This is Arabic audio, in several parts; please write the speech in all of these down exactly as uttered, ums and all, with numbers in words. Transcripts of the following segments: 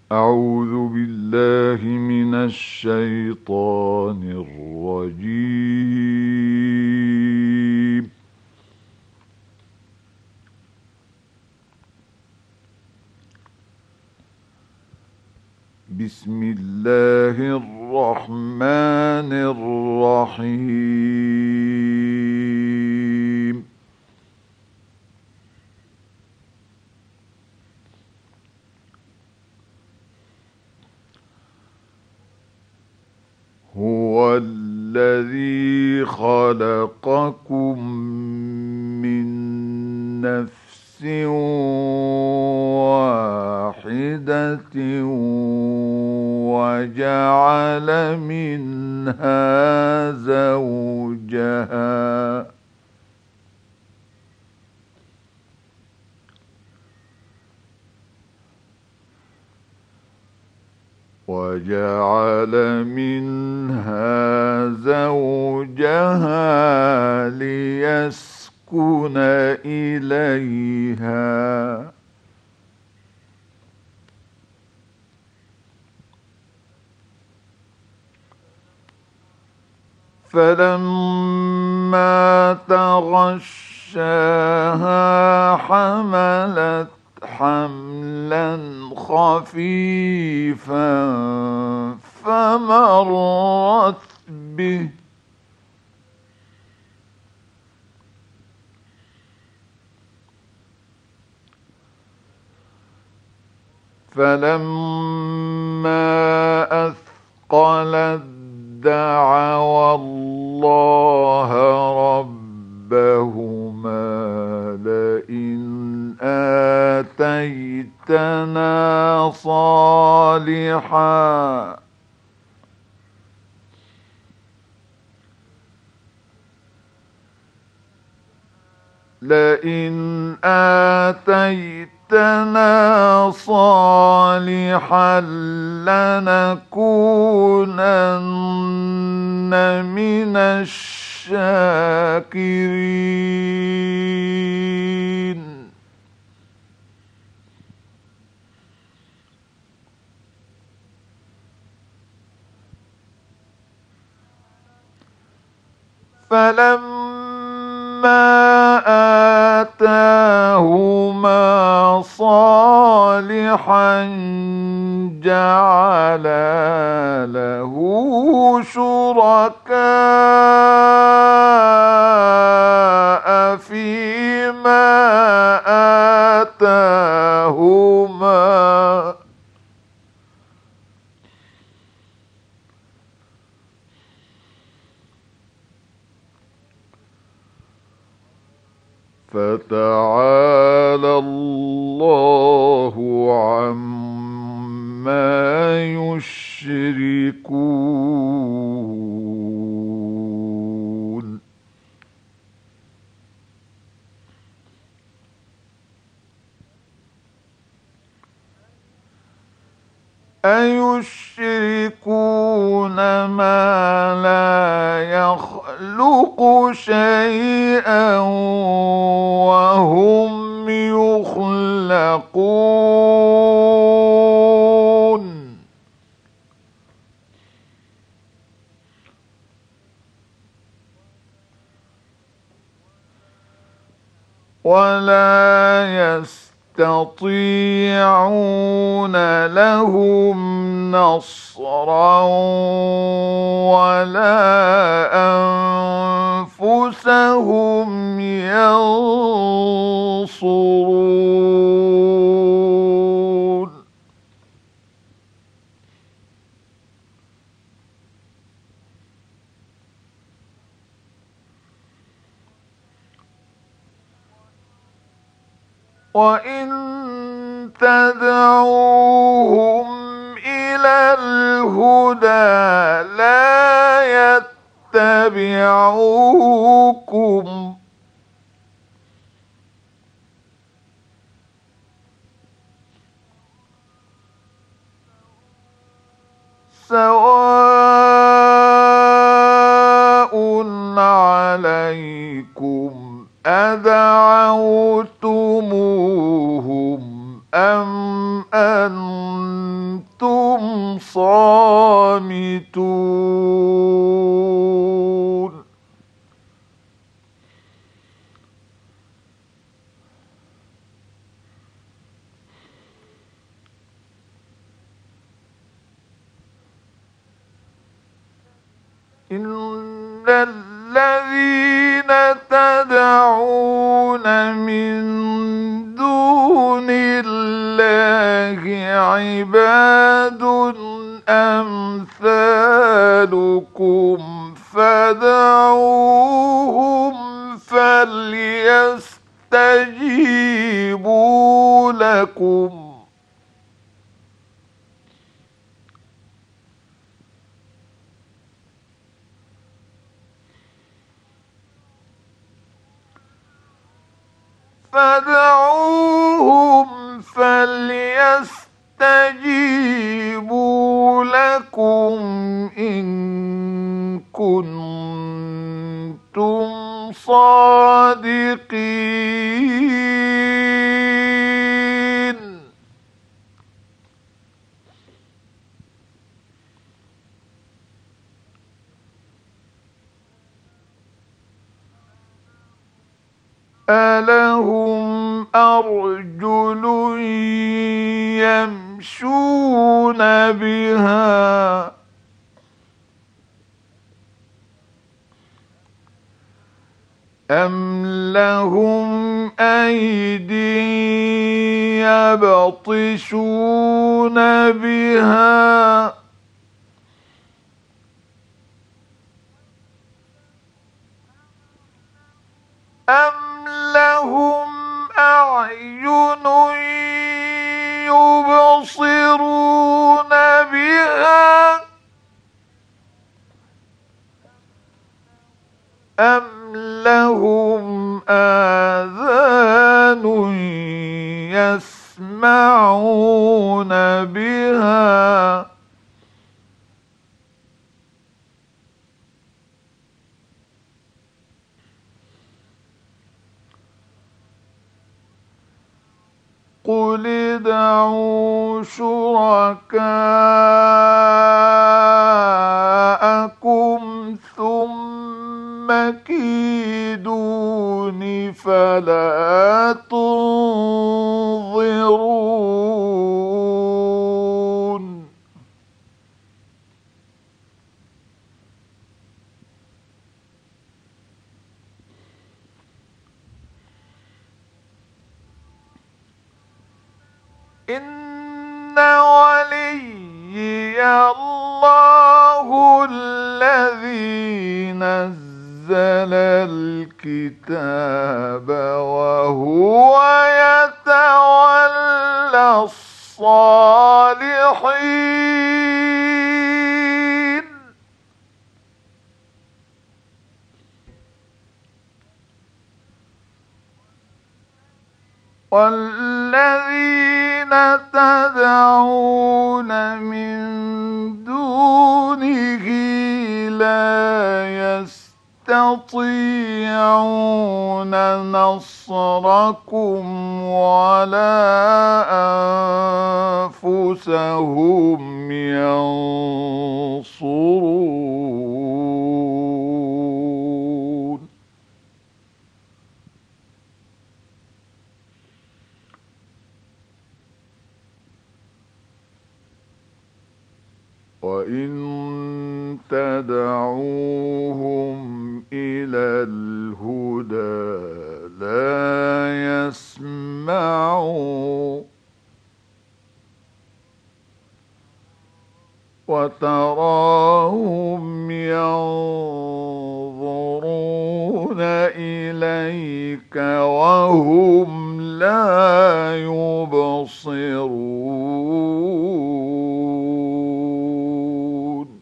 أعوذ بالله من الشيطان الرجيم. بسم الله الرحمن الرحيم. هو الذي خلقكم من نفس واحدة وجعل منها زوجها وجعل منها زوجها ليسكن إليها فلما تغشاها حملت حملا خفيفا فمرت به فلما أثقلت دعوا الله ربهما لئن آتيتنا صالحا لئن آتيتنا صالحا لنكونن من الشاكرين. فلما آتاهما صالحا جعلا له شركاء فيما آتاهما فتعالى الله عما يشركون. أيشركون ما لا يخلق شيئا وهم يخلقون. ولا يستطيعون لهم نصرا ولا أنفسهم ينصرون. وإن تدعوهم إلى الهدى لا يتبعوكم سواء عليكم أدعوتموهم أم أنتم أنتم صامتون. إن الذين تدعون من دون الله عباد أمثالكم فدعوهم فليستجيبوا لكم فدعوهم فليستجيبوا لكم إن كنتم صادقين. ألهم أرجل يمشون بها أم لهم أيد يبطشون بها أم لهم أعين يبصرون بها أم لهم آذان يسمعون بها قل ادعوا شركاءكم ثم كيدون فلا تنظرون. إن وليي الله الذي نزل الكتاب وهو يتولى الصالحين. والذين تدعون من دونه لا يستطيعون نصركم ولا أنفسهم ينصرون. وإن تدعوهم إلى الهدى لا يسمعوا وتراهم ينظرون إليك وهم لا يبصرون.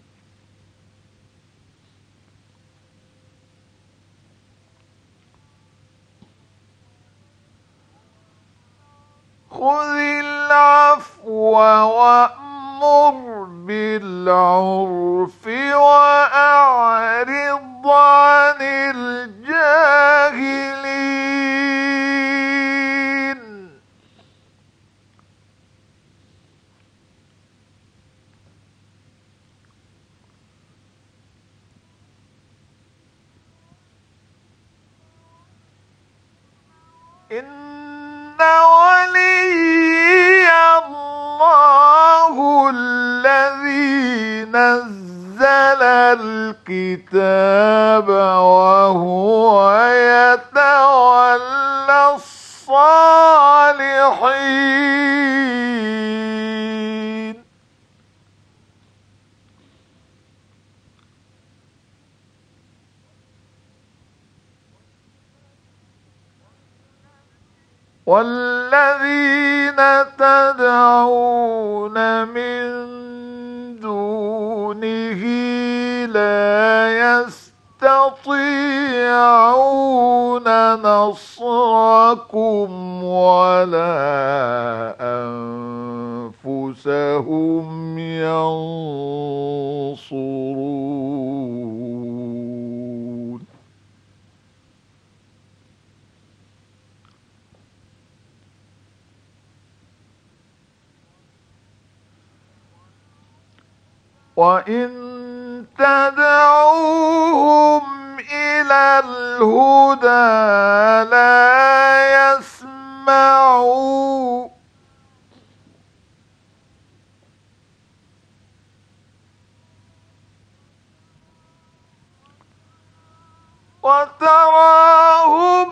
خذ العفو وأمر بالعرف وأعرض عن الجاهلين. إن ولي الله الذي نزل الكتاب وهو يتولى الصالحين. والذين تدعون من دونه لا يستطيعون نصركم ولا أنفسهم ينصرون. وإن تدعوهم إلى الهدى لا يسمعوا وتراهم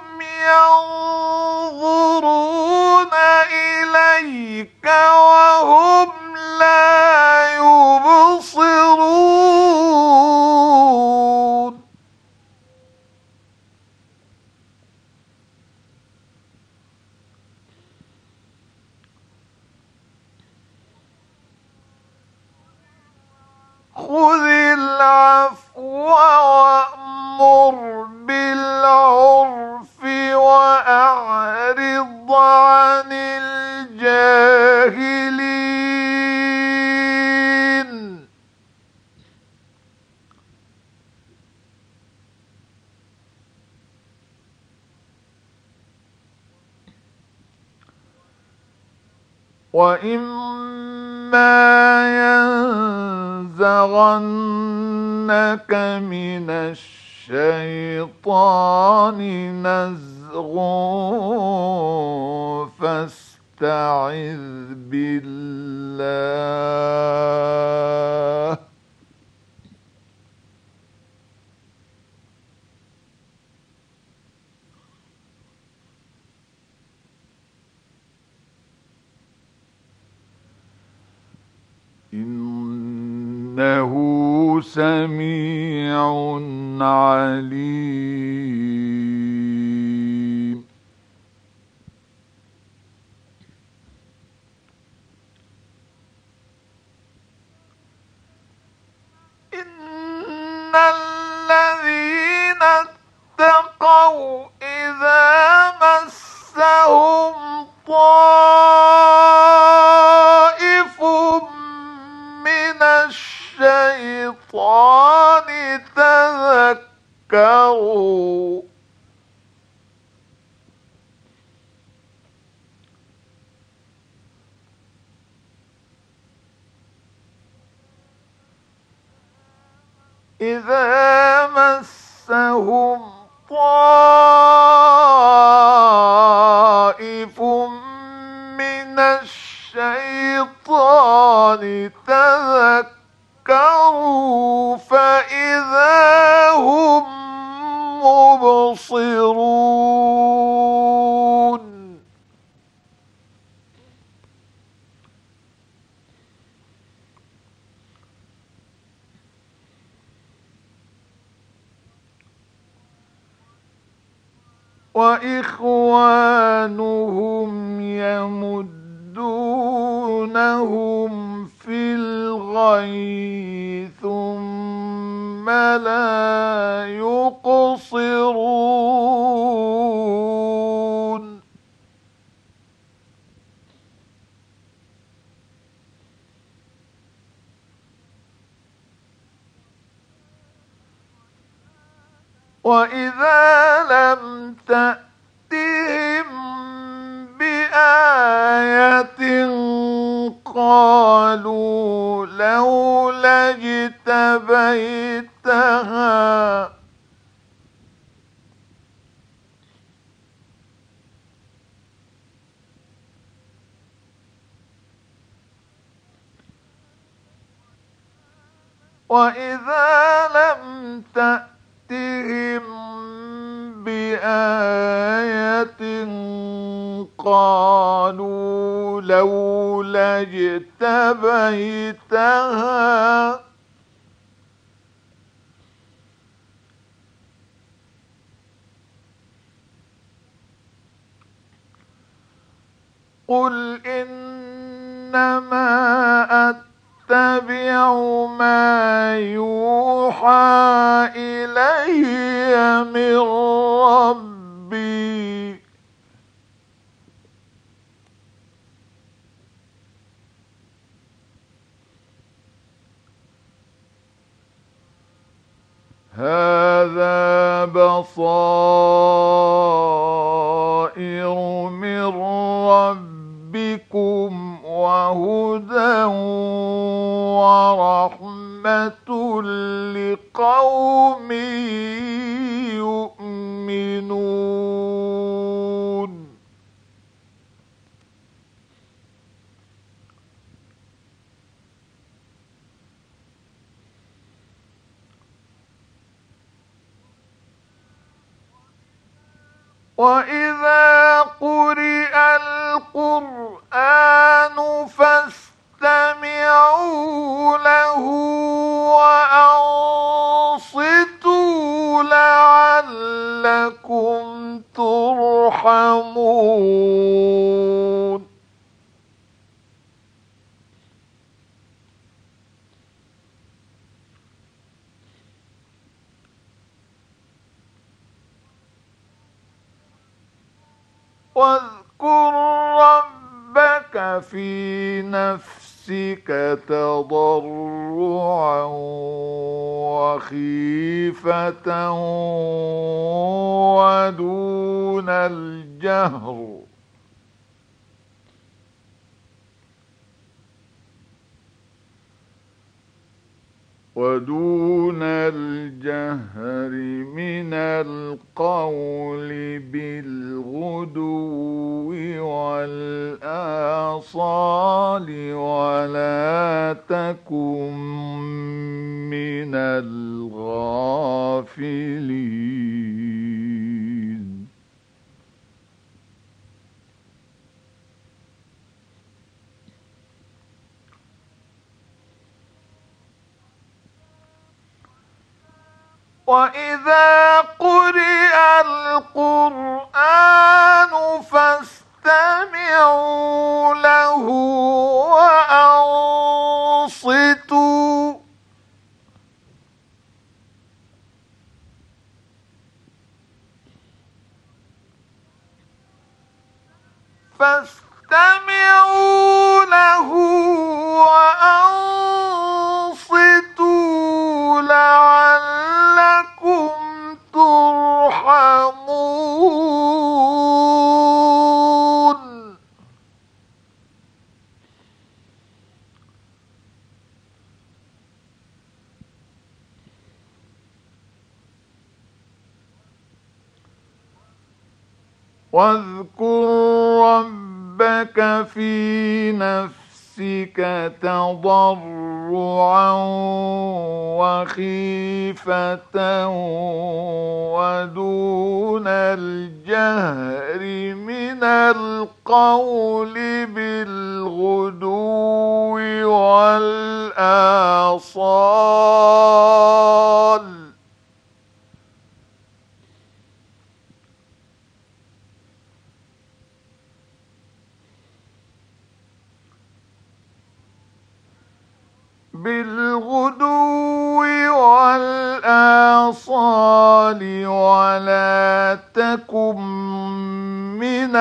ينظرون إليك وهم لا يبصرون. خذ العفو وأمر بالعرف وأعرض عن الجاهلين. وإما ينزغنك من الشيطان نزغ فاستعذ بالله إنه سميع عليم. إن الذين اتقوا إذا مسهم طائف من الشيطان تذكروا إذا مسهم طائف من الشيطان تذكروا فإذا هم مبصرون. وإخوانهم يمدونهم في الغي ثم لا يقصرون. وإذا لم تأتهم بآية قالوا لولا اجتبيتها وإذا لم تأتهم بآية قالوا لولا اجتبيتها قل إنما أتبع ما يوحى إلي من ربي هذا بصائر من ربكم وهدى ورحمة لقوم يؤمنون وإذا قرئ القرآن فاستمعوا له وأنصتوا لعلكم ترحمون واذكر ربك في نفسك تضرعا وخيفة ودون الجهر ودون الجهر من القول بالغدو والآصال ولا تكن من الغافلين وإذا قرئ القرآن فاستمعوا له وأنصتوا فاستمعوا له وأنصتوا لعلكم ترحمون واذكر ربك في نفسك تضرعا وخيفة ودون الجهر من القول بالغدو والآصال بالغدو والآصال ولا تكن من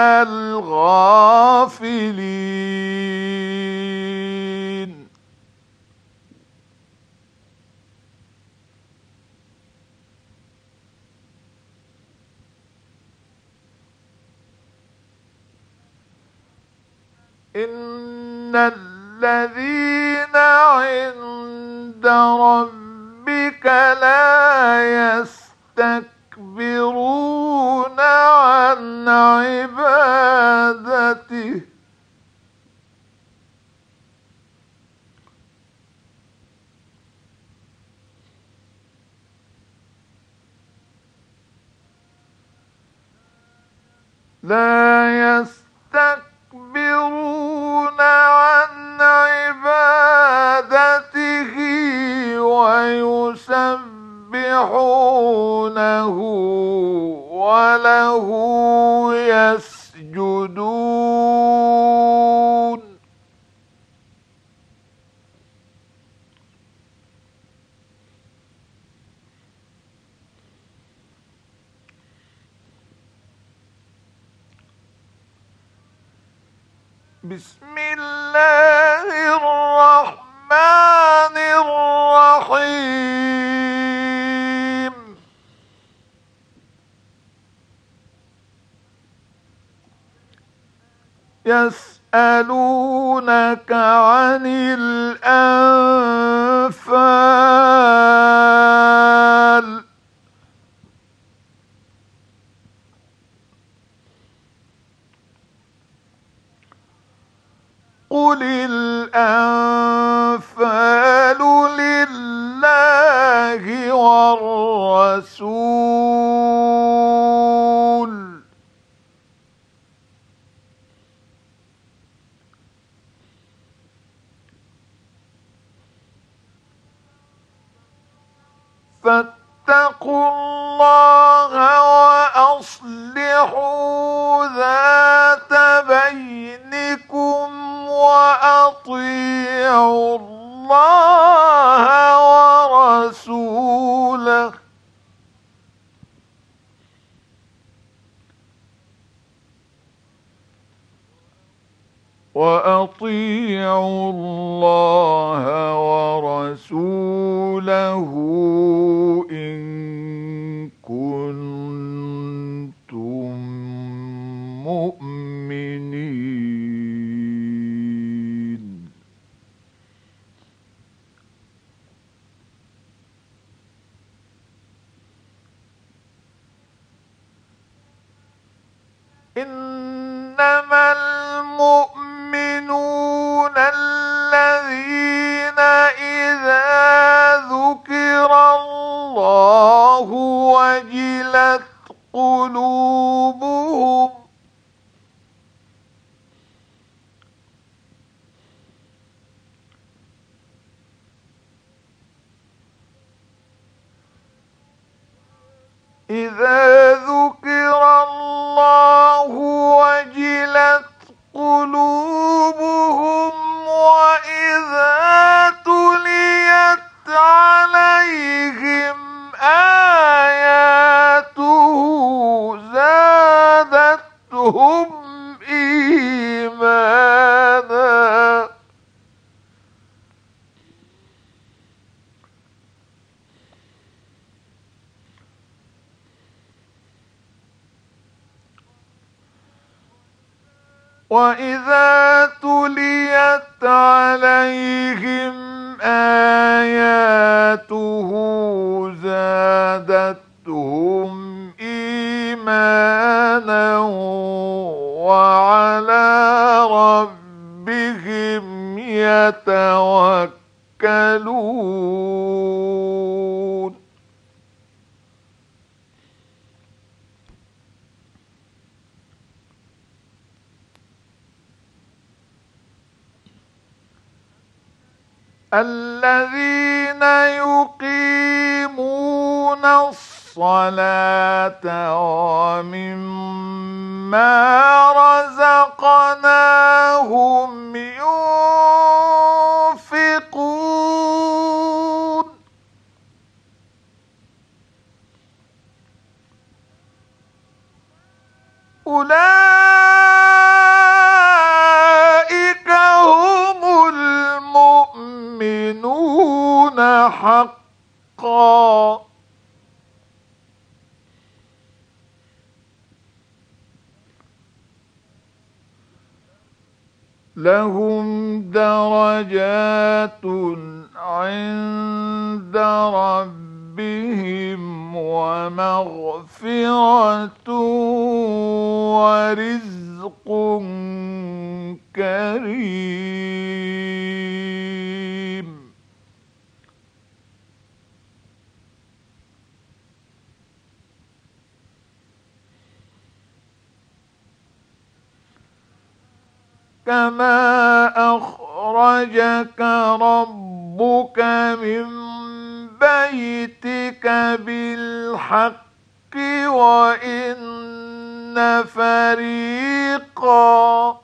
الغافلين إن الذين عند ربك لا يستكبرون عن عبادته لا يستكبرون عن عبادته ويسبحونه وله يسجدون. بسم الله الرحمن الرحيم. يسألونك عن الأنفال قل الأنفال لله والرسول فاتقوا الله وأصلحوا ذات بينكم وأطيعوا الله ورسوله وأطيعوا الله ورسوله إن كنتم مؤمنين. إنما المؤمنون الذين إذا ذكر الله وجلت قلوبهم إذا ذكر الله وجلت قلوبهم وإذا تليت عليهم آياته زادتهم إيمانا. وإذا تليت عليهم آياته زادتهم إيمانا وعلى ربهم يتوكلون. الذين يقيمون الصلاة ومما رزقناهم ينفقون. أولئك هم المؤمنون حقا. لهم درجات عند ربهم ومغفرة ورزق كريم. كما أخرجك ربك من بيتك بالحق وإن فريقا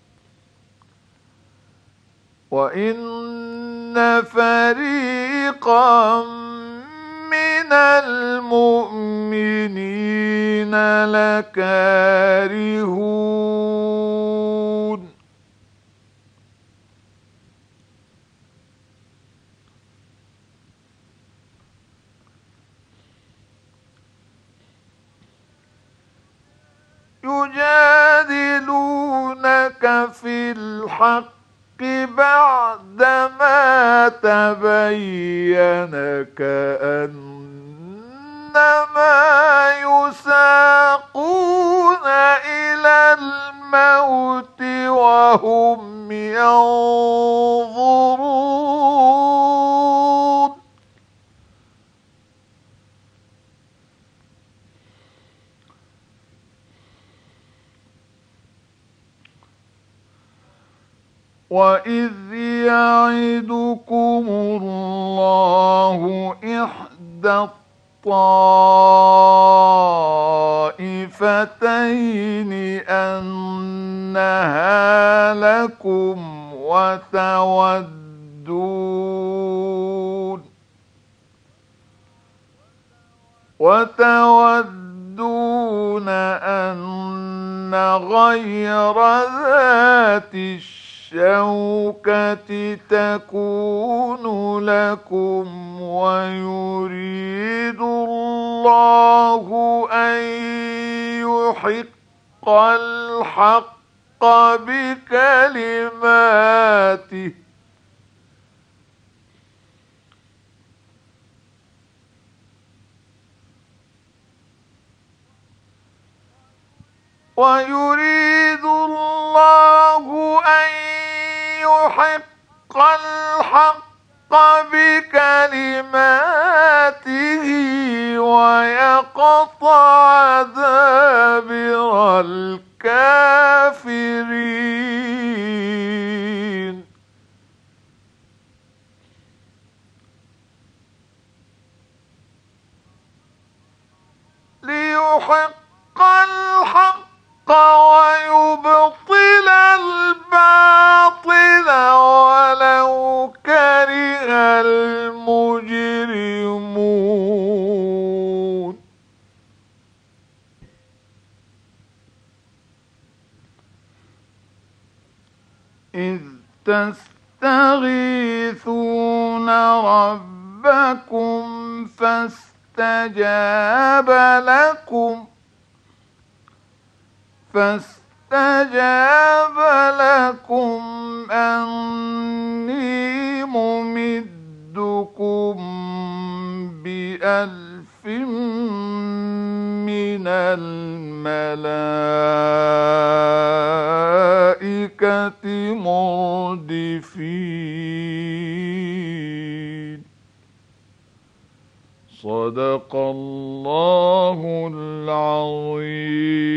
وإن فريقا من المؤمنين لكارهون يجادلونك في الحق بعدما تبين كأنما يساقون إلى الموت وهم ينظرون وَإِذْ يَعِدُكُمُ اللَّهُ إِحْدَى الطَّائِفَتَيْنِ أَنَّهَا لَكُمْ وَتَوَدُّونَ وَتَوَدُّونَ أَنَّ غَيْرَ ذَاتِ الشَّوْكَةِ تَكُونُ لَكُمْ وَيُرِيدُ اللَّهُ أَن يُحِقَّ الْحَقَّ بِكَلِمَاتِهِ ويريد الله أن يحق الحق بكلماته ويقطع دابر الكافرين ليحق الحق ويبطل الباطل ولو كره المجرمون إذ تستغيثون ربكم فاستجاب لكم فاستجاب لكم أني ممدكم بألف من الملائكة مردفين صدق الله العظيم.